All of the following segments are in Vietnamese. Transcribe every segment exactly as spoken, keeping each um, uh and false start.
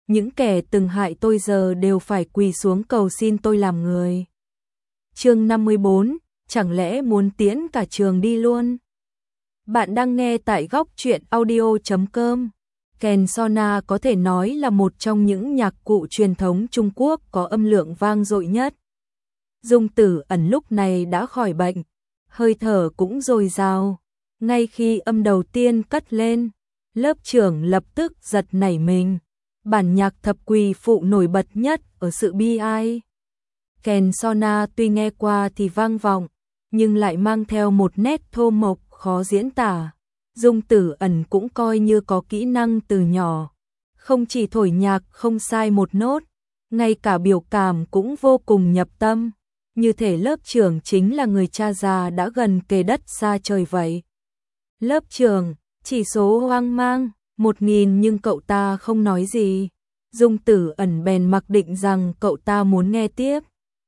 những kẻ từng hại tôi giờ đều phải quỳ xuống cầu xin tôi làm người. Chương năm mươi bốn, chẳng lẽ muốn tiễn cả trường đi luôn? Bạn đang nghe tại góc truyện audio chấm com. Kèn sona có thể nói là một trong những nhạc cụ truyền thống Trung Quốc có âm lượng vang dội nhất. Dung Tử Ẩn lúc này đã khỏi bệnh, hơi thở cũng dồi dào. Ngay khi âm đầu tiên cất lên, lớp trưởng lập tức giật nảy mình. Bản nhạc thập quỳ phụ nổi bật nhất ở sự bi ai. Kèn sona tuy nghe qua thì vang vọng, nhưng lại mang theo một nét thô mộc khó diễn tả. Dung Tử Ẩn cũng coi như có kỹ năng từ nhỏ, không chỉ thổi nhạc không sai một nốt, ngay cả biểu cảm cũng vô cùng nhập tâm, như thể lớp trưởng chính là người cha già đã gần kề đất xa trời vậy. Lớp trưởng, chỉ số hoang mang, một nghìn nhưng cậu ta không nói gì. Dung Tử Ẩn bèn mặc định rằng cậu ta muốn nghe tiếp.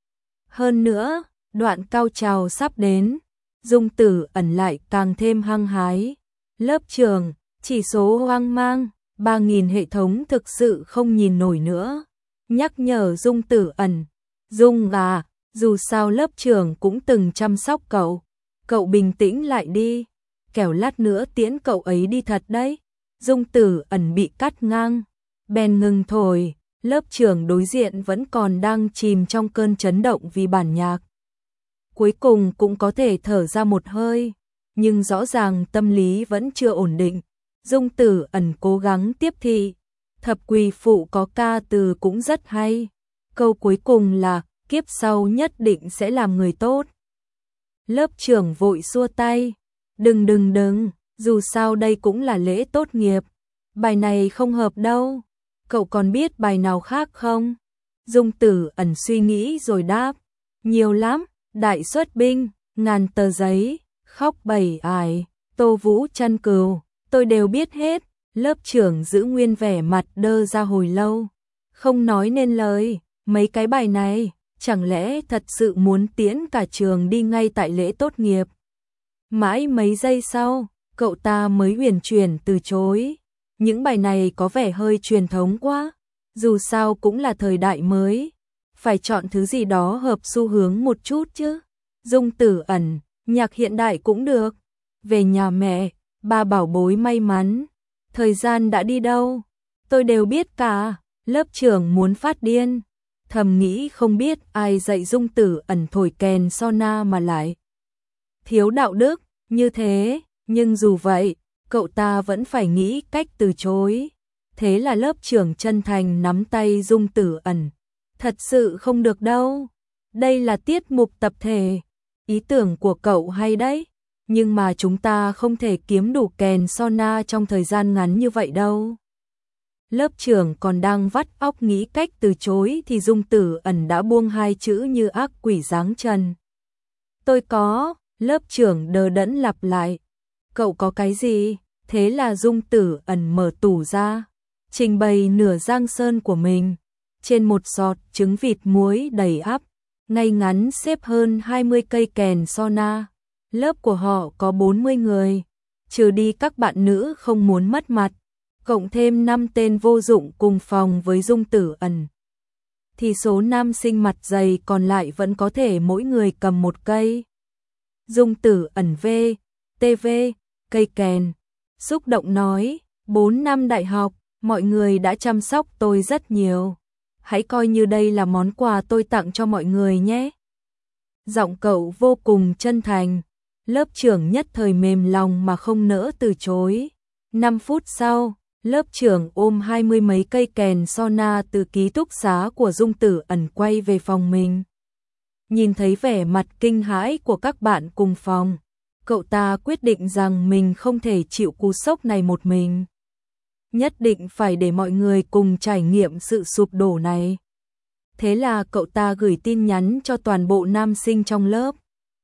Hơn nữa, đoạn cao trào sắp đến, Dung Tử Ẩn lại càng thêm hăng hái. Lớp trưởng, chỉ số hoang mang, ba nghìn hệ thống thực sự không nhìn nổi nữa. Nhắc nhở Dung Tử Ẩn, Dung à, dù sao lớp trưởng cũng từng chăm sóc cậu. Cậu bình tĩnh lại đi, kẻo lát nữa tiễn cậu ấy đi thật đấy. Dung Tử Ẩn bị cắt ngang, bèn ngừng thổi. Lớp trưởng đối diện vẫn còn đang chìm trong cơn chấn động vì bản nhạc. Cuối cùng cũng có thể thở ra một hơi, nhưng rõ ràng tâm lý vẫn chưa ổn định. Dung Tử Ẩn cố gắng tiếp thị, thập quỳ phụ có ca từ cũng rất hay. Câu cuối cùng là, kiếp sau nhất định sẽ làm người tốt. Lớp trưởng vội xua tay, đừng đừng đừng, dù sao đây cũng là lễ tốt nghiệp. Bài này không hợp đâu, cậu còn biết bài nào khác không? Dung Tử Ẩn suy nghĩ rồi đáp, nhiều lắm, đại xuất binh, ngàn tờ giấy, khóc bảy ải, Tô Vũ chăn cừu, tôi đều biết hết. Lớp trưởng giữ nguyên vẻ mặt đơ ra hồi lâu, không nói nên lời. Mấy cái bài này, chẳng lẽ thật sự muốn tiễn cả trường đi ngay tại lễ tốt nghiệp? Mãi mấy giây sau, cậu ta mới uyển chuyển từ chối. Những bài này có vẻ hơi truyền thống quá, dù sao cũng là thời đại mới, phải chọn thứ gì đó hợp xu hướng một chút chứ. Dung Tử Ẩn, nhạc hiện đại cũng được. Về nhà mẹ, ba bảo bối may mắn. Thời gian đã đi đâu? Tôi đều biết cả. Lớp trưởng muốn phát điên, thầm nghĩ không biết ai dạy Dung Tử Ẩn thổi kèn sona mà lại thiếu đạo đức như thế, nhưng dù vậy, cậu ta vẫn phải nghĩ cách từ chối. Thế là lớp trưởng chân thành nắm tay Dung Tử Ẩn. Thật sự không được đâu. Đây là tiết mục tập thể. Ý tưởng của cậu hay đấy, nhưng mà chúng ta không thể kiếm đủ kèn sona trong thời gian ngắn như vậy đâu. Lớp trưởng còn đang vắt óc nghĩ cách từ chối thì Dung Tử Ẩn đã buông hai chữ như ác quỷ giáng trần. Tôi có, lớp trưởng đờ đẫn lặp lại. Cậu có cái gì? Thế là Dung Tử Ẩn mở tủ ra, trình bày nửa giang sơn của mình. Trên một sọt trứng vịt muối đầy ắp, ngay ngắn xếp hơn hai mươi cây kèn sona. Lớp của họ có bốn mươi người, trừ đi các bạn nữ không muốn mất mặt, cộng thêm năm tên vô dụng cùng phòng với Dung Tử Ẩn, thì số nam sinh mặt dày còn lại vẫn có thể mỗi người cầm một cây. Dung Tử Ẩn v, tê vê, cây kèn, xúc động nói, bốn năm đại học, mọi người đã chăm sóc tôi rất nhiều. Hãy coi như đây là món quà tôi tặng cho mọi người nhé. Giọng cậu vô cùng chân thành. Lớp trưởng nhất thời mềm lòng mà không nỡ từ chối. Năm phút sau, lớp trưởng ôm hai mươi mấy cây kèn sona từ ký túc xá của Dung Tử Ẩn quay về phòng mình. Nhìn thấy vẻ mặt kinh hãi của các bạn cùng phòng, cậu ta quyết định rằng mình không thể chịu cú sốc này một mình. Nhất định phải để mọi người cùng trải nghiệm sự sụp đổ này. Thế là cậu ta gửi tin nhắn cho toàn bộ nam sinh trong lớp.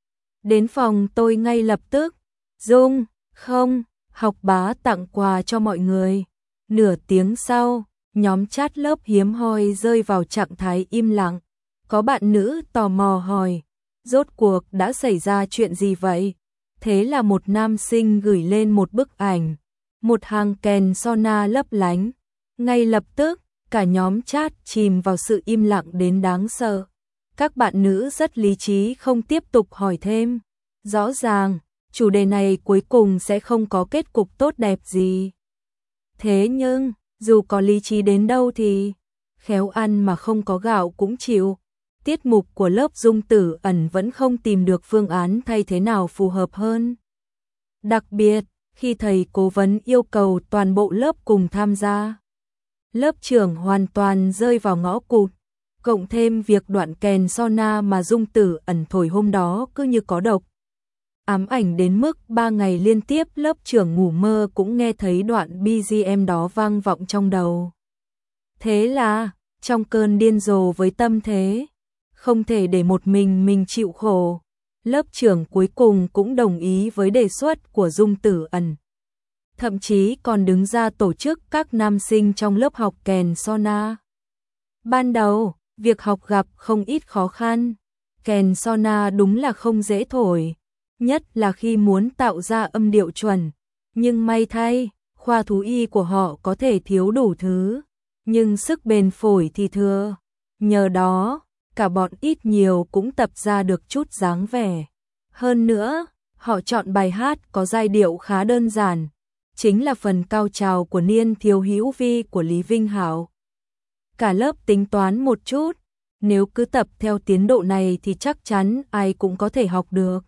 Đến phòng tôi ngay lập tức. Dung, không, học bá tặng quà cho mọi người. Nửa tiếng sau, nhóm chat lớp hiếm hoi rơi vào trạng thái im lặng. Có bạn nữ tò mò hỏi, rốt cuộc đã xảy ra chuyện gì vậy? Thế là một nam sinh gửi lên một bức ảnh, một hàng kèn sona lấp lánh. Ngay lập tức, Cả nhóm chat chìm vào sự im lặng đến đáng sợ. Các bạn nữ rất lý trí không tiếp tục hỏi thêm. Rõ ràng, chủ đề này cuối cùng sẽ không có kết cục tốt đẹp gì. Thế nhưng, dù có lý trí đến đâu thì khéo ăn mà không có gạo cũng chịu. Tiết mục của lớp Dung Tử Ẩn vẫn không tìm được phương án thay thế nào phù hợp hơn. Đặc biệt, khi thầy cố vấn yêu cầu toàn bộ lớp cùng tham gia, lớp trưởng hoàn toàn rơi vào ngõ cụt. Cộng thêm việc đoạn kèn Sona mà Dung Tử Ẩn thổi hôm đó cứ như có độc. Ám ảnh đến mức ba ngày liên tiếp lớp trưởng ngủ mơ cũng nghe thấy đoạn bê giê em đó vang vọng trong đầu. Thế là, trong cơn điên rồ với tâm thế, không thể để một mình mình chịu khổ, lớp trưởng cuối cùng cũng đồng ý với đề xuất của Dung Tử Ẩn. Thậm chí còn đứng ra tổ chức các nam sinh trong lớp học kèn Sona. Ban đầu, việc học gặp không ít khó khăn, kèn Sona đúng là không dễ thổi, nhất là khi muốn tạo ra âm điệu chuẩn. Nhưng may thay, khoa thú y của họ có thể thiếu đủ thứ, nhưng sức bền phổi thì thừa. Nhờ đó, cả bọn ít nhiều cũng tập ra được chút dáng vẻ. Hơn nữa, họ chọn bài hát có giai điệu khá đơn giản, chính là phần cao trào của Niên Thiếu Hữu Vi của Lý Vinh Hảo. Cả lớp tính toán một chút, nếu cứ tập theo tiến độ này thì chắc chắn ai cũng có thể học được.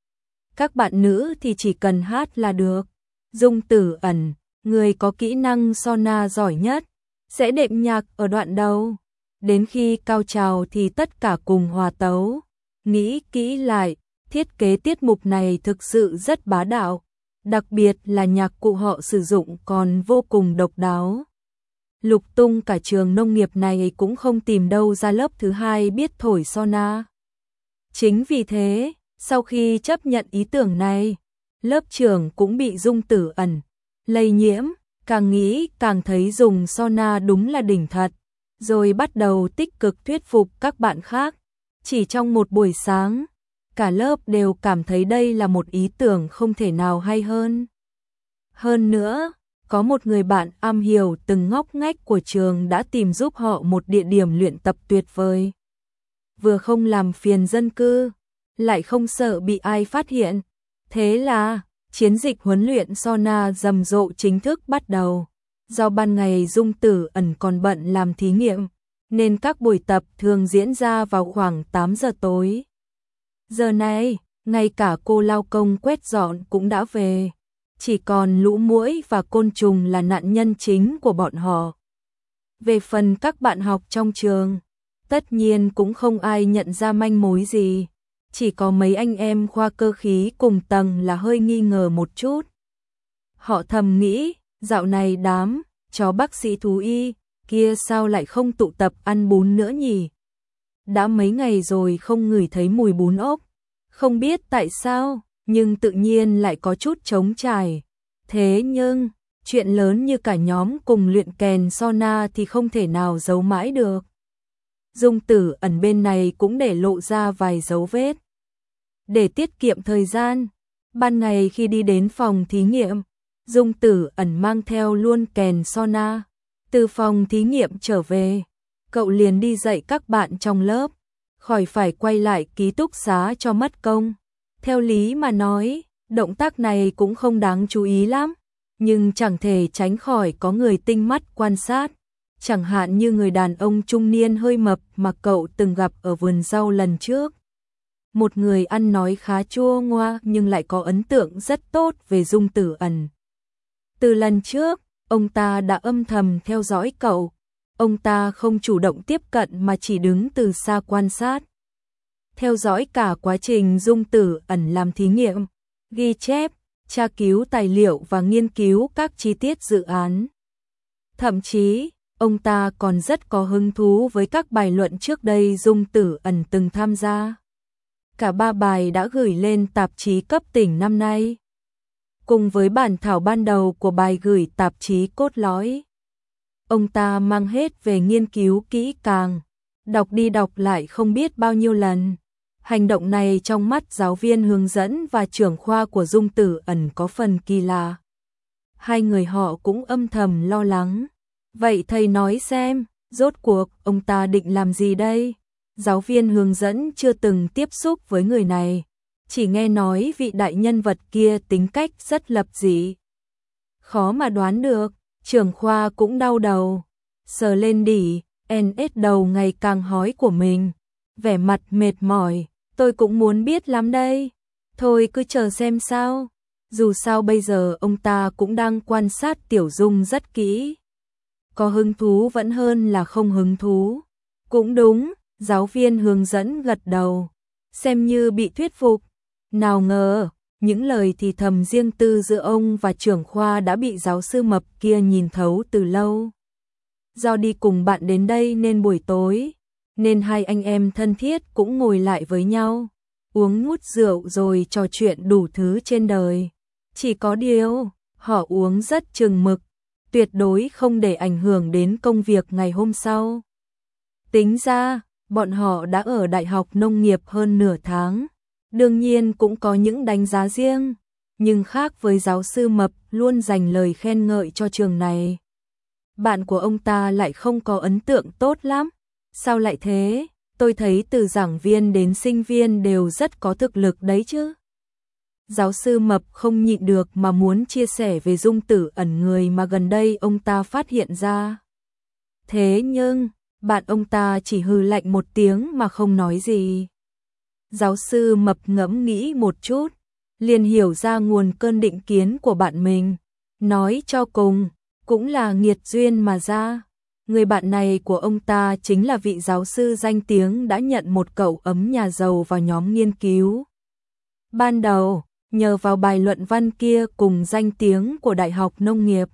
Các bạn nữ thì chỉ cần hát là được. Dung Tử Ẩn, người có kỹ năng Sona giỏi nhất, sẽ đệm nhạc ở đoạn đầu. Đến khi cao trào thì tất cả cùng hòa tấu. Nghĩ kỹ lại, thiết kế tiết mục này thực sự rất bá đạo. Đặc biệt là nhạc cụ họ sử dụng còn vô cùng độc đáo. Lục tung cả trường nông nghiệp này cũng không tìm đâu ra lớp thứ hai biết thổi Sona. Chính vì thế, sau khi chấp nhận ý tưởng này, lớp trưởng cũng bị Dung Tử Ẩn lây nhiễm, càng nghĩ càng thấy dùng Sona đúng là đỉnh thật, rồi bắt đầu tích cực thuyết phục các bạn khác. Chỉ trong một buổi sáng, cả lớp đều cảm thấy đây là một ý tưởng không thể nào hay hơn. Hơn nữa, có một người bạn am hiểu từng ngóc ngách của trường đã tìm giúp họ một địa điểm luyện tập tuyệt vời. Vừa không làm phiền dân cư, lại không sợ bị ai phát hiện. Thế là, chiến dịch huấn luyện Sona rầm rộ chính thức bắt đầu. Do ban ngày Dung Tử Ẩn còn bận làm thí nghiệm, nên các buổi tập thường diễn ra vào khoảng tám giờ tối. Giờ này, ngay cả cô lao công quét dọn cũng đã về. Chỉ còn lũ muỗi và côn trùng là nạn nhân chính của bọn họ. Về phần các bạn học trong trường, tất nhiên cũng không ai nhận ra manh mối gì. Chỉ có mấy anh em khoa cơ khí cùng tầng là hơi nghi ngờ một chút. Họ thầm nghĩ, dạo này đám chó bác sĩ thú y kia sao lại không tụ tập ăn bún nữa nhỉ? Đã mấy ngày rồi không ngửi thấy mùi bún ốc. Không biết tại sao, nhưng tự nhiên lại có chút trống trải. Thế nhưng, chuyện lớn như cả nhóm cùng luyện kèn Sona thì không thể nào giấu mãi được. Dung Tử Ẩn bên này cũng để lộ ra vài dấu vết. Để tiết kiệm thời gian, ban ngày khi đi đến phòng thí nghiệm, Dung Tử Ẩn mang theo luôn kèn Sona. Từ phòng thí nghiệm trở về, cậu liền đi dạy các bạn trong lớp, khỏi phải quay lại ký túc xá cho mất công. Theo lý mà nói, động tác này cũng không đáng chú ý lắm, nhưng chẳng thể tránh khỏi có người tinh mắt quan sát. Chẳng hạn như người đàn ông trung niên hơi mập mà cậu từng gặp ở vườn rau lần trước. Một người ăn nói khá chua ngoa nhưng lại có ấn tượng rất tốt về Dung Tử Ẩn. Từ lần trước, ông ta đã âm thầm theo dõi cậu. Ông ta không chủ động tiếp cận mà chỉ đứng từ xa quan sát. Theo dõi cả quá trình Dung Tử Ẩn làm thí nghiệm, ghi chép, tra cứu tài liệu và nghiên cứu các chi tiết dự án. Thậm chí, ông ta còn rất có hứng thú với các bài luận trước đây Dung Tử Ẩn từng tham gia. Cả ba bài đã gửi lên tạp chí cấp tỉnh năm nay, cùng với bản thảo ban đầu của bài gửi tạp chí cốt lõi. Ông ta mang hết về nghiên cứu kỹ càng, đọc đi đọc lại không biết bao nhiêu lần. Hành động này trong mắt giáo viên hướng dẫn và trưởng khoa của Dung Tử Ẩn có phần kỳ lạ. Hai người họ cũng âm thầm lo lắng. Vậy thầy nói xem, Rốt cuộc, ông ta định làm gì đây? Giáo viên hướng dẫn chưa từng tiếp xúc với người này, chỉ nghe nói vị đại nhân vật kia tính cách rất lập dị. Khó mà đoán được, trưởng khoa cũng đau đầu, sờ lên đỉ, en ét đầu ngày càng hói của mình, vẻ mặt mệt mỏi, tôi cũng muốn biết lắm đây. Thôi cứ chờ xem sao, dù sao bây giờ ông ta cũng đang quan sát Tiểu Dung rất kỹ. Có hứng thú vẫn hơn là không hứng thú. Cũng đúng, giáo viên hướng dẫn gật đầu, xem như bị thuyết phục. Nào ngờ, những lời thì thầm riêng tư giữa ông và trưởng khoa đã bị giáo sư mập kia nhìn thấu từ lâu. Do đi cùng bạn đến đây nên buổi tối, nên hai anh em thân thiết cũng ngồi lại với nhau, uống ngút rượu rồi trò chuyện đủ thứ trên đời. Chỉ có điều, họ uống rất chừng mực, tuyệt đối không để ảnh hưởng đến công việc ngày hôm sau. Tính ra, bọn họ đã ở Đại học Nông nghiệp hơn nửa tháng, đương nhiên cũng có những đánh giá riêng, nhưng khác với giáo sư mập luôn dành lời khen ngợi cho trường này. Bạn của ông ta lại không có ấn tượng tốt lắm. Sao lại thế? Tôi thấy từ giảng viên đến sinh viên đều rất có thực lực đấy chứ. Giáo sư mập không nhịn được mà muốn chia sẻ về Dung Tử Ẩn, người mà gần đây ông ta phát hiện ra. Thế nhưng, bạn ông ta chỉ hừ lạnh một tiếng mà không nói gì. Giáo sư mập ngẫm nghĩ một chút, liền hiểu ra nguồn cơn định kiến của bạn mình. Nói cho cùng, cũng là nghiệt duyên mà ra. Người bạn này của ông ta chính là vị giáo sư danh tiếng đã nhận một cậu ấm nhà giàu vào nhóm nghiên cứu. Ban đầu, nhờ vào bài luận văn kia cùng danh tiếng của Đại học Nông nghiệp,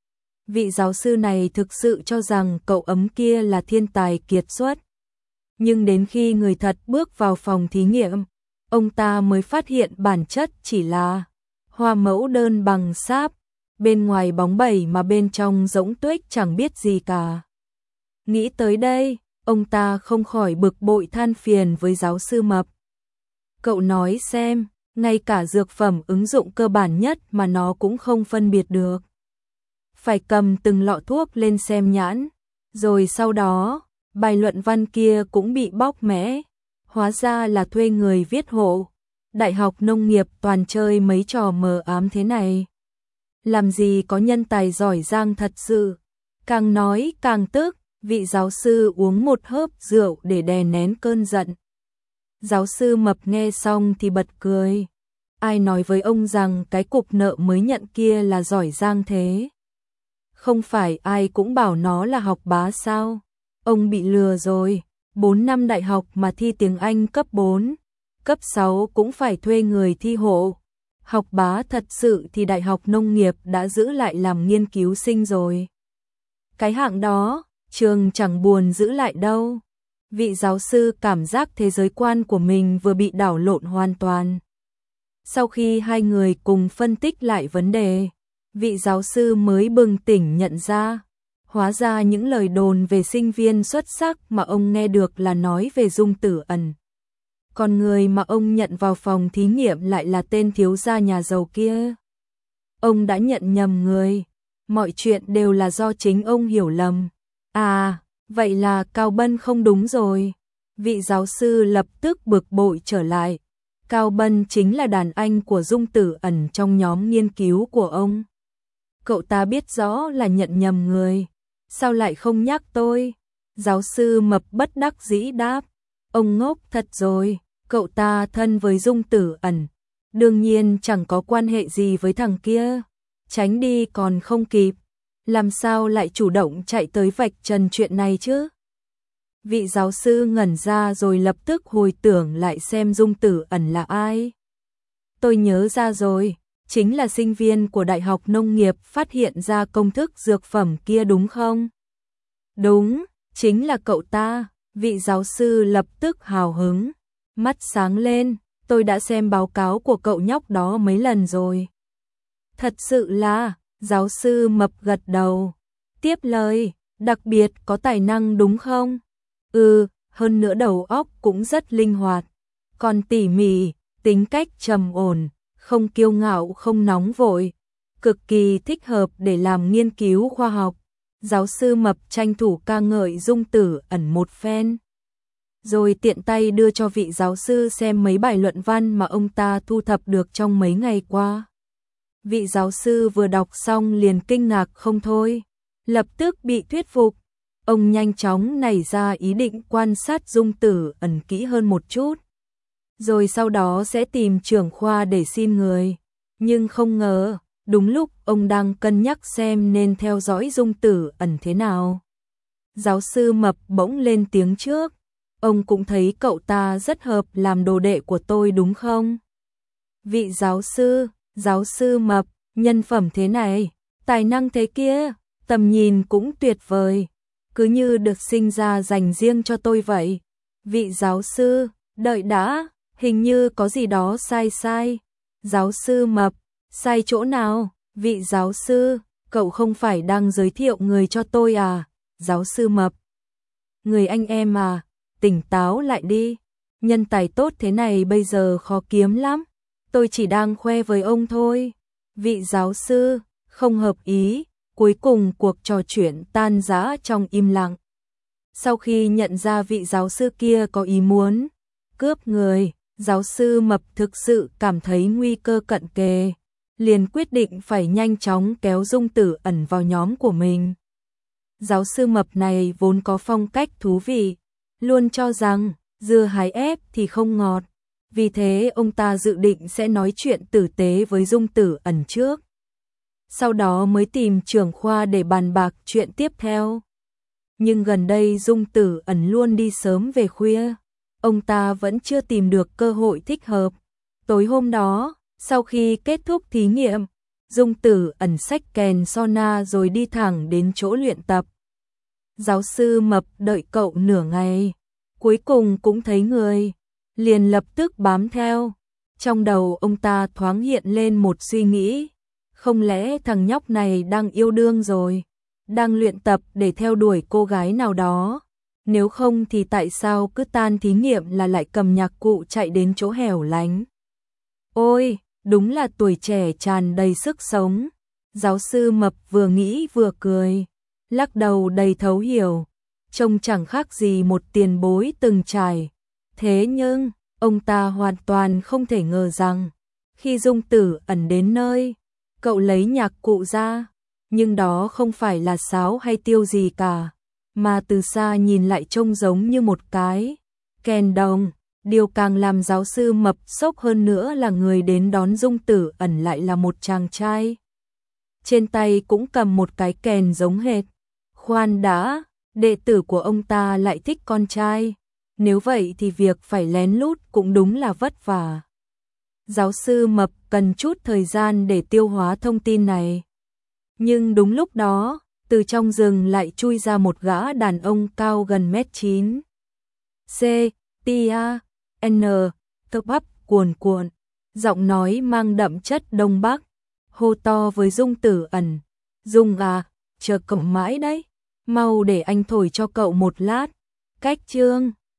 vị giáo sư này thực sự cho rằng cậu ấm kia là thiên tài kiệt xuất. Nhưng đến khi người thật bước vào phòng thí nghiệm, ông ta mới phát hiện bản chất chỉ là hoa mẫu đơn bằng sáp, bên ngoài bóng bẩy mà bên trong rỗng tuếch chẳng biết gì cả. Nghĩ tới đây, ông ta không khỏi bực bội than phiền với giáo sư mập. Cậu nói xem, ngay cả dược phẩm ứng dụng cơ bản nhất mà nó cũng không phân biệt được. Phải cầm từng lọ thuốc lên xem nhãn, rồi sau đó, bài luận văn kia cũng bị bóc mẽ. Hóa ra là thuê người viết hộ. Đại học Nông nghiệp toàn chơi mấy trò mờ ám thế này. Làm gì có nhân tài giỏi giang thật sự. Càng nói càng tức, vị giáo sư uống một hớp rượu để đè nén cơn giận. Giáo sư mập nghe xong thì bật cười. Ai nói với ông rằng cái cục nợ mới nhận kia là giỏi giang thế? Không phải ai cũng bảo nó là học bá sao? Ông bị lừa rồi. bốn năm đại học mà thi tiếng Anh cấp bốn, cấp sáu cũng phải thuê người thi hộ. Học bá thật sự thì Đại học Nông nghiệp đã giữ lại làm nghiên cứu sinh rồi. Cái hạng đó, trường chẳng buồn giữ lại đâu. Vị giáo sư cảm giác thế giới quan của mình vừa bị đảo lộn hoàn toàn. Sau khi hai người cùng phân tích lại vấn đề, vị giáo sư mới bừng tỉnh nhận ra. Hóa ra những lời đồn về sinh viên xuất sắc mà ông nghe được là nói về Dung Tử Ẩn. Còn người mà ông nhận vào phòng thí nghiệm lại là tên thiếu gia nhà giàu kia. Ông đã nhận nhầm người. Mọi chuyện đều là do chính ông hiểu lầm. À, vậy là Cao Bân không đúng rồi. Vị giáo sư lập tức bực bội trở lại. Cao Bân chính là đàn anh của Dung Tử Ẩn trong nhóm nghiên cứu của ông. Cậu ta biết rõ là nhận nhầm người. Sao lại không nhắc tôi? Giáo sư mập bất đắc dĩ đáp. Ông ngốc thật rồi, cậu ta thân với Dung Tử Ẩn. Đương nhiên chẳng có quan hệ gì với thằng kia. Tránh đi còn không kịp. Làm sao lại chủ động chạy tới vạch trần chuyện này chứ? Vị giáo sư ngẩn ra rồi lập tức hồi tưởng lại xem Dung Tử Ẩn là ai. Tôi nhớ ra rồi. Chính là sinh viên của Đại học Nông nghiệp phát hiện ra công thức dược phẩm kia đúng không? Đúng, chính là cậu ta. Vị giáo sư lập tức hào hứng, mắt sáng lên, tôi đã xem báo cáo của cậu nhóc đó mấy lần rồi. Thật sự là, giáo sư mập gật đầu, tiếp lời, đặc biệt có tài năng đúng không? Ừ, hơn nữa đầu óc cũng rất linh hoạt, còn tỉ mỉ, tính cách trầm ổn, không kiêu ngạo không nóng vội, cực kỳ thích hợp để làm nghiên cứu khoa học. Giáo sư Mập tranh thủ ca ngợi Dung Tử Ẩn một phen, rồi tiện tay đưa cho vị giáo sư xem mấy bài luận văn mà ông ta thu thập được trong mấy ngày qua. Vị giáo sư vừa đọc xong liền kinh ngạc không thôi, lập tức bị thuyết phục. Ông nhanh chóng nảy ra ý định quan sát Dung Tử Ẩn kỹ hơn một chút, rồi sau đó sẽ tìm trưởng khoa để xin người. Nhưng không ngờ, đúng lúc ông đang cân nhắc xem nên theo dõi Dung Tử Ẩn thế nào, giáo sư Mập bỗng lên tiếng trước. Ông cũng thấy cậu ta rất hợp làm đồ đệ của tôi đúng không? Vị giáo sư, giáo sư Mập, nhân phẩm thế này, tài năng thế kia, tầm nhìn cũng tuyệt vời, cứ như được sinh ra dành riêng cho tôi vậy. Vị giáo sư, đợi đã, hình như có gì đó sai sai. Giáo sư Mập, sai chỗ nào? Vị giáo sư, cậu không phải đang giới thiệu người cho tôi à? Giáo sư Mập, người anh em à, tỉnh táo lại đi, nhân tài tốt thế này bây giờ khó kiếm lắm, tôi chỉ đang khoe với ông thôi. Vị giáo sư, không hợp ý. Cuối cùng cuộc trò chuyện tan rã trong im lặng. Sau khi nhận ra vị giáo sư kia có ý muốn cướp người, giáo sư Mập thực sự cảm thấy nguy cơ cận kề, liền quyết định phải nhanh chóng kéo Dung Tử Ẩn vào nhóm của mình. Giáo sư Mập này vốn có phong cách thú vị, luôn cho rằng dưa hái ép thì không ngọt, vì thế ông ta dự định sẽ nói chuyện tử tế với Dung Tử Ẩn trước, sau đó mới tìm trưởng khoa để bàn bạc chuyện tiếp theo. Nhưng gần đây Dung Tử Ẩn luôn đi sớm về khuya, ông ta vẫn chưa tìm được cơ hội thích hợp. Tối hôm đó, sau khi kết thúc thí nghiệm, Dung Tử Ẩn xách kèn sauna rồi đi thẳng đến chỗ luyện tập. Giáo sư Mập đợi cậu nửa ngày, cuối cùng cũng thấy người, liền lập tức bám theo. Trong đầu ông ta thoáng hiện lên một suy nghĩ, không lẽ thằng nhóc này đang yêu đương rồi, đang luyện tập để theo đuổi cô gái nào đó, nếu không thì tại sao cứ tan thí nghiệm là lại cầm nhạc cụ chạy đến chỗ hẻo lánh. Ôi, đúng là tuổi trẻ tràn đầy sức sống. Giáo sư Mập vừa nghĩ vừa cười, lắc đầu đầy thấu hiểu, trông chẳng khác gì một tiền bối từng trải. Thế nhưng, ông ta hoàn toàn không thể ngờ rằng, khi Dung Tử Ẩn đến nơi, cậu lấy nhạc cụ ra, nhưng đó không phải là sáo hay tiêu gì cả, mà từ xa nhìn lại trông giống như một cái kèn đồng. Điều càng làm giáo sư Mập sốc hơn nữa là người đến đón Dung Tử Ẩn lại là một chàng trai. Trên tay cũng cầm một cái kèn giống hệt. Khoan đã, đệ tử của ông ta lại thích con trai. Nếu vậy thì việc phải lén lút cũng đúng là vất vả. Giáo sư Mập cần chút thời gian để tiêu hóa thông tin này. Nhưng đúng lúc đó, từ trong rừng lại chui ra một gã đàn ông cao gần mét chín. C, Tia, N, cơ bắp cuồn cuộn, giọng nói mang đậm chất Đông Bắc, hô to với Dung Tử Ẩn. Dung à, chờ cậu mãi đấy, mau để anh thổi cho cậu một lát. Cách chương